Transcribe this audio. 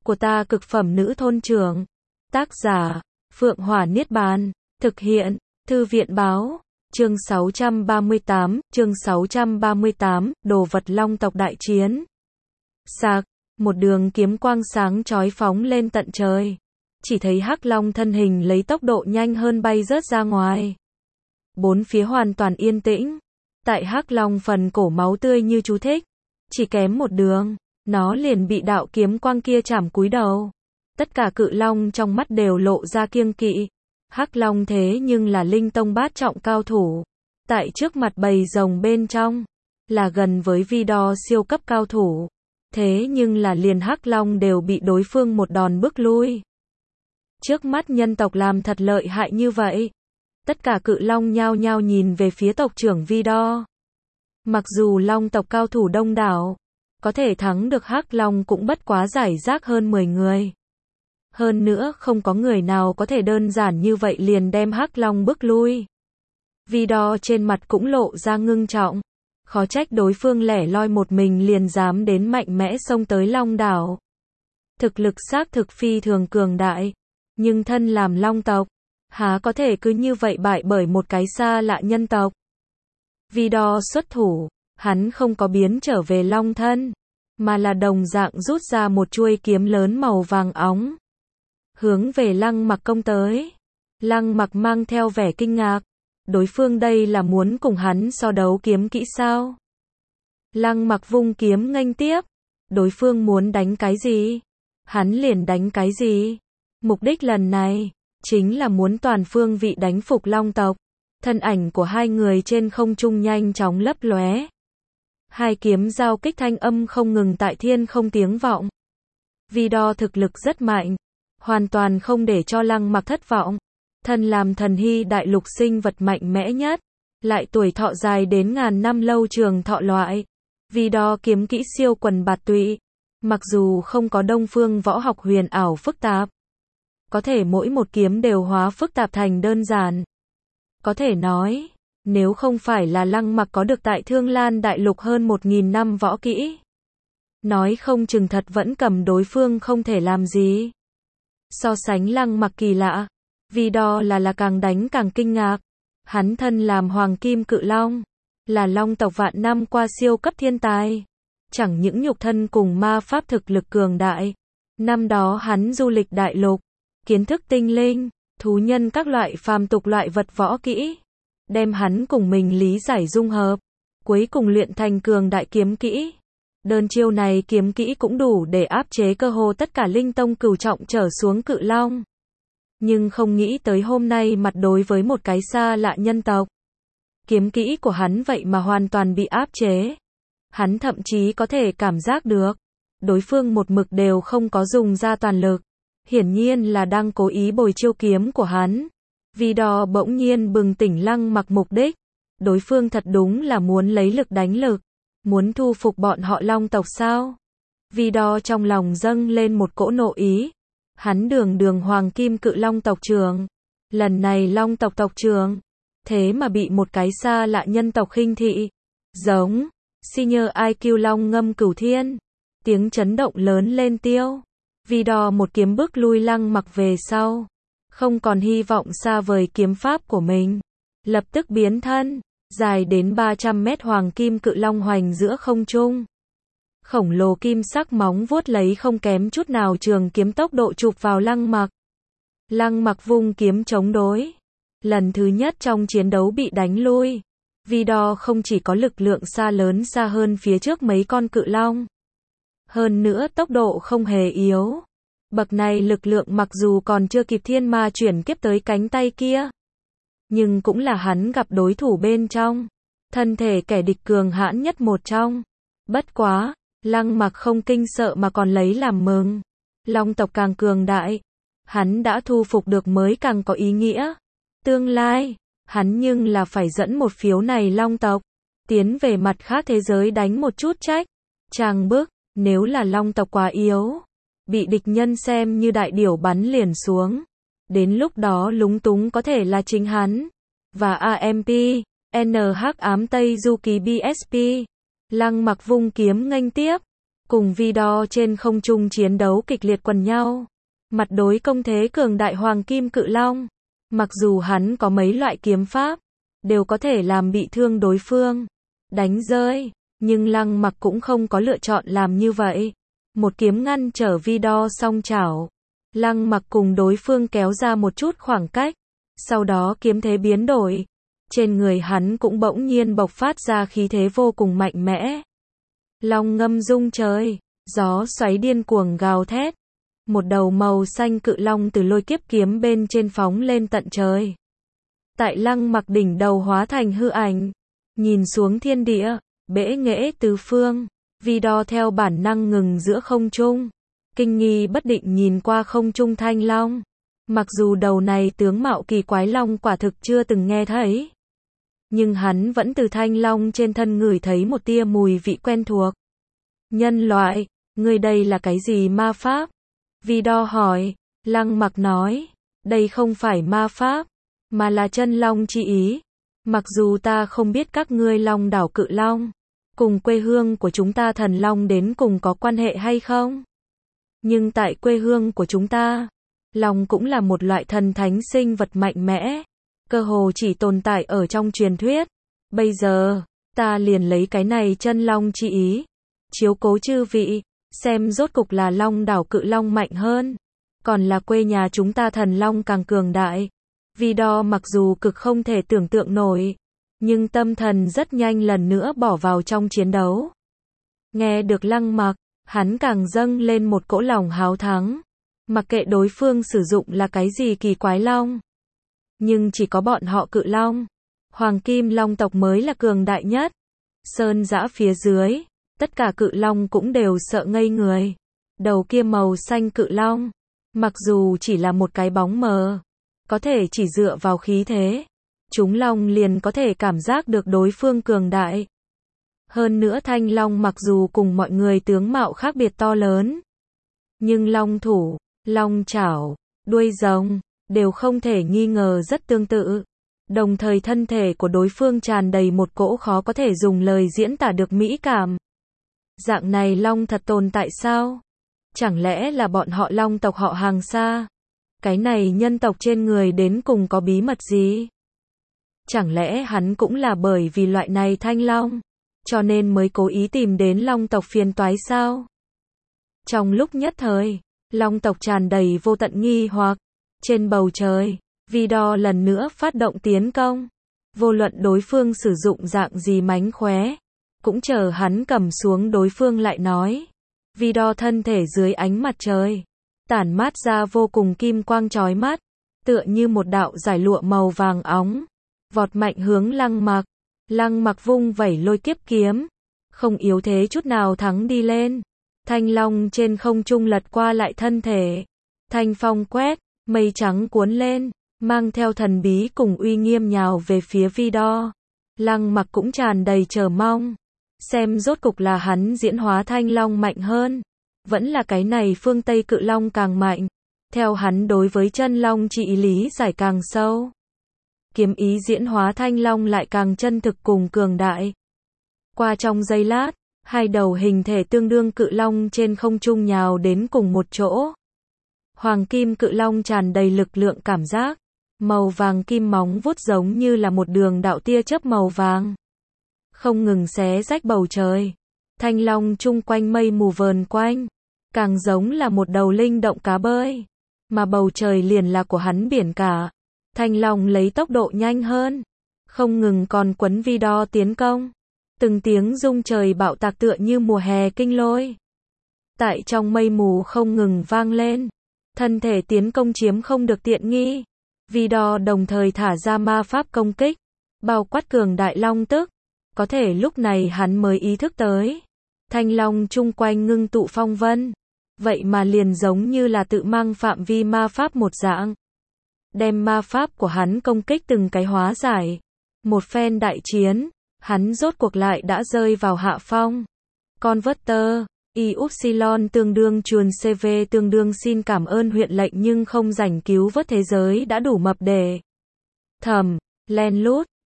của ta cực phẩm nữ thôn trưởng. Tác giả, Phượng Hỏa Niết Bàn. Thực hiện, Thư viện báo. Chương 638, đồ vật long tộc đại chiến. Sạc, một đường kiếm quang sáng chói phóng lên tận trời. Chỉ thấy hắc long thân hình lấy tốc độ nhanh hơn bay rớt ra ngoài. Bốn phía hoàn toàn yên tĩnh. Tại hắc long phần cổ máu tươi như chú thích. Chỉ kém một đường, nó liền bị đạo kiếm quang kia chảm cúi đầu. Tất cả cự long trong mắt đều lộ ra kiêng kỵ. Hắc long thế nhưng là linh tông bát trọng cao thủ. Tại trước mặt bầy rồng bên trong, là gần với Vidor siêu cấp cao thủ. Thế nhưng là liền hắc long đều bị đối phương một đòn bức lui. Trước mắt nhân tộc làm thật lợi hại như vậy. Tất cả cự long nhao nhao nhìn về phía tộc trưởng Vidor. Mặc dù long tộc cao thủ đông đảo, có thể thắng được hắc long cũng bất quá giải rác hơn 10 người. Hơn nữa không có người nào có thể đơn giản như vậy liền đem hắc long bức lui. Vidor trên mặt cũng lộ ra ngưng trọng. Khó trách đối phương lẻ loi một mình liền dám đến mạnh mẽ xông tới long đảo. Thực lực xác thực phi thường cường đại. Nhưng thân làm long tộc, há có thể cứ như vậy bại bởi một cái xa lạ nhân tộc. Vidor xuất thủ, hắn không có biến trở về long thân, mà là đồng dạng rút ra một chuôi kiếm lớn màu vàng óng. Hướng về Lăng Mặc công tới. Lăng Mặc mang theo vẻ kinh ngạc. Đối phương đây là muốn cùng hắn so đấu kiếm kỹ sao? Lăng Mặc vung kiếm nghênh tiếp. Đối phương muốn đánh cái gì? Hắn liền đánh cái gì? Mục đích lần này, chính là muốn toàn phương vị đánh phục long tộc. Thân ảnh của hai người trên không trung nhanh chóng lấp lóe. Hai kiếm giao kích thanh âm không ngừng tại thiên không tiếng vọng. Vidor thực lực rất mạnh. Hoàn toàn không để cho Lăng Mặc thất vọng. Thân làm thần hy đại lục sinh vật mạnh mẽ nhất. Lại tuổi thọ dài đến ngàn năm lâu trường thọ loại. Vidor kiếm kỹ siêu quần bạt tụy. Mặc dù không có đông phương võ học huyền ảo phức tạp. Có thể mỗi một kiếm đều hóa phức tạp thành đơn giản. Có thể nói, nếu không phải là Lăng Mặc có được tại Thương Lan đại lục hơn 1000 năm võ kỹ. Nói không chừng thật vẫn cầm đối phương không thể làm gì. So sánh Lăng Mặc kỳ lạ, Vidor là càng đánh càng kinh ngạc. Hắn thân làm hoàng kim cự long, là long tộc vạn năm qua siêu cấp thiên tài. Chẳng những nhục thân cùng ma pháp thực lực cường đại. Năm đó hắn du lịch đại lục, kiến thức tinh linh, thú nhân các loại phàm tục loại vật võ kỹ. Đem hắn cùng mình lý giải dung hợp. Cuối cùng luyện thành cường đại kiếm kỹ. Đơn chiêu này kiếm kỹ cũng đủ để áp chế cơ hồ tất cả linh tông cửu trọng trở xuống cự long. Nhưng không nghĩ tới hôm nay mặt đối với một cái xa lạ nhân tộc. Kiếm kỹ của hắn vậy mà hoàn toàn bị áp chế. Hắn thậm chí có thể cảm giác được. Đối phương một mực đều không có dùng ra toàn lực. Hiển nhiên là đang cố ý bồi chiêu kiếm của hắn. Vidor bỗng nhiên bừng tỉnh Lăng Mặc mục đích. Đối phương thật đúng là muốn lấy lực đánh lực. Muốn thu phục bọn họ long tộc sao? Vidor trong lòng dâng lên một cỗ nộ ý. Hắn đường hoàng kim cự long tộc trưởng. Lần này long tộc tộc trưởng. Thế mà bị một cái xa lạ nhân tộc khinh thị. Giống. Senior IQ long ngâm cửu thiên. Tiếng chấn động lớn lên tiêu. Vidor một kiếm bước lui Lăng Mặc về sau. Không còn hy vọng xa vời kiếm pháp của mình. Lập tức biến thân. Dài đến 300 mét hoàng kim cự long hoành giữa không trung. Khổng lồ kim sắc móng vuốt lấy không kém chút nào trường kiếm tốc độ chụp vào Lăng Mặc. Lăng Mặc vung kiếm chống đối. Lần thứ nhất trong chiến đấu bị đánh lui. Vidor không chỉ có lực lượng xa lớn xa hơn phía trước mấy con cự long. Hơn nữa tốc độ không hề yếu. Bậc này lực lượng mặc dù còn chưa kịp thiên ma chuyển kiếp tới cánh tay kia. Nhưng cũng là hắn gặp đối thủ bên trong. Thân thể kẻ địch cường hãn nhất một trong. Bất quá, Lăng Mặc không kinh sợ mà còn lấy làm mừng. Long tộc càng cường đại. Hắn đã thu phục được mới càng có ý nghĩa. Tương lai, hắn nhưng là phải dẫn một phiếu này long tộc. Tiến về mặt khác thế giới đánh một chút trách. Chàng bức, nếu là long tộc quá yếu. Bị địch nhân xem như đại điểu bắn liền xuống. Đến lúc đó lúng túng có thể là chính hắn. Và AMP, NH ám Tây Du Ký BSP. Lăng Mặc vung kiếm nghênh tiếp. cùng Vidor trên không trung chiến đấu kịch liệt quần nhau. Mặt đối công thế cường đại Hoàng Kim Cự Long. Mặc dù hắn có mấy loại kiếm pháp, đều có thể làm bị thương đối phương, đánh rơi, nhưng Lăng Mặc cũng không có lựa chọn làm như vậy. Một kiếm ngăn trở Vidor song chảo. Lăng Mặc cùng đối phương kéo ra một chút khoảng cách, sau đó kiếm thế biến đổi. Trên người hắn cũng bỗng nhiên bộc phát ra khí thế vô cùng mạnh mẽ. Long ngâm rung trời, gió xoáy điên cuồng gào thét. Một đầu màu xanh cự long từ lôi kiếp kiếm bên trên phóng lên tận trời. Tại Lăng Mặc đỉnh đầu hóa thành hư ảnh, nhìn xuống thiên địa, bẽ nghễ tứ phương. Vidor theo bản năng ngừng giữa không trung, kinh nghi bất định nhìn qua không trung thanh long. Mặc dù đầu này tướng mạo kỳ quái long quả thực chưa từng nghe thấy, nhưng hắn vẫn từ thanh long trên thân ngửi thấy một tia mùi vị quen thuộc. Nhân loại, ngươi đây là cái gì ma pháp? Vidor hỏi. Lăng Mặc nói, đây không phải ma pháp, mà là chân long chi ý. Mặc dù ta không biết các ngươi Long đảo Cự Long, cùng quê hương của chúng ta thần long đến cùng có quan hệ hay không, nhưng tại quê hương của chúng ta, long cũng là một loại thần thánh sinh vật mạnh mẽ, cơ hồ chỉ tồn tại ở trong truyền thuyết. Bây giờ, ta liền lấy cái này chân long chi ý, chiếu cố chư vị, xem rốt cục là Long đảo Cự Long mạnh hơn, còn là quê nhà chúng ta thần long càng cường đại. Vidor mặc dù cực không thể tưởng tượng nổi, nhưng tâm thần rất nhanh lần nữa bỏ vào trong chiến đấu. Nghe được Lăng Mặc, hắn càng dâng lên một cỗ lòng háo thắng. Mặc kệ đối phương sử dụng là cái gì kỳ quái long, nhưng chỉ có bọn họ Cự Long, Hoàng Kim Long tộc mới là cường đại nhất. Sơn giã phía dưới, tất cả Cự Long cũng đều sợ ngây người. Đầu kia màu xanh Cự Long, mặc dù chỉ là một cái bóng mờ, có thể chỉ dựa vào khí thế, chúng long liền có thể cảm giác được đối phương cường đại. Hơn nữa thanh long mặc dù cùng mọi người tướng mạo khác biệt to lớn, nhưng long thủ, long chảo, đuôi rồng, đều không thể nghi ngờ rất tương tự. Đồng thời thân thể của đối phương tràn đầy một cỗ khó có thể dùng lời diễn tả được mỹ cảm. Dạng này long thật tồn tại sao? Chẳng lẽ là bọn họ Long tộc họ hàng xa? Cái này nhân tộc trên người đến cùng có bí mật gì? Chẳng lẽ hắn cũng là bởi vì loại này thanh long, cho nên mới cố ý tìm đến Long tộc phiền toái sao? Trong lúc nhất thời, Long tộc tràn đầy vô tận nghi hoặc. Trên bầu trời, Vidor lần nữa phát động tiến công. Vô luận đối phương sử dụng dạng gì mánh khóe, cũng chờ hắn cầm xuống đối phương lại nói. Vidor thân thể dưới ánh mặt trời, tản mát ra vô cùng kim quang chói mắt, tựa như một đạo giải lụa màu vàng óng, vọt mạnh hướng Lăng Mặc. Lăng Mặc vung vẩy lôi kiếp kiếm, không yếu thế chút nào thắng đi lên. Thanh long trên không trung lật qua lại thân thể, thanh phong quét, mây trắng cuốn lên, mang theo thần bí cùng uy nghiêm nhào về phía Vidor. Lăng Mặc cũng tràn đầy chờ mong, xem rốt cục là hắn diễn hóa thanh long mạnh hơn, vẫn là cái này phương Tây Cự Long càng mạnh. Theo hắn đối với chân long chi lý giải càng sâu, kiếm ý diễn hóa thanh long lại càng chân thực cùng cường đại. Qua trong giây lát, hai đầu hình thể tương đương cự long trên không trung nhào đến cùng một chỗ. Hoàng Kim Cự Long tràn đầy lực lượng cảm giác, màu vàng kim móng vuốt giống như là một đường đạo tia chớp màu vàng, không ngừng xé rách bầu trời. Thanh long chung quanh mây mù vờn quanh, càng giống là một đầu linh động cá bơi, mà bầu trời liền là của hắn biển cả. Thanh long lấy tốc độ nhanh hơn, không ngừng còn quấn Vidor tiến công. Từng tiếng rung trời bạo tạc tựa như mùa hè kinh lôi, tại trong mây mù không ngừng vang lên. Thân thể tiến công chiếm không được tiện nghi. Vidor đồng thời thả ra ma pháp công kích, bao quát cường đại long tức. Có thể lúc này hắn mới ý thức tới, thanh long chung quanh ngưng tụ phong vân, vậy mà liền giống như là tự mang phạm vi ma pháp một dạng, đem ma pháp của hắn công kích từng cái hóa giải. Một phen đại chiến, hắn rốt cuộc lại đã rơi vào hạ phong. Converter, Upsilon tương đương chuồn CV tương đương xin cảm ơn huyện lệnh nhưng không rảnh cứu vớt thế giới đã đủ mập để thầm, len lút,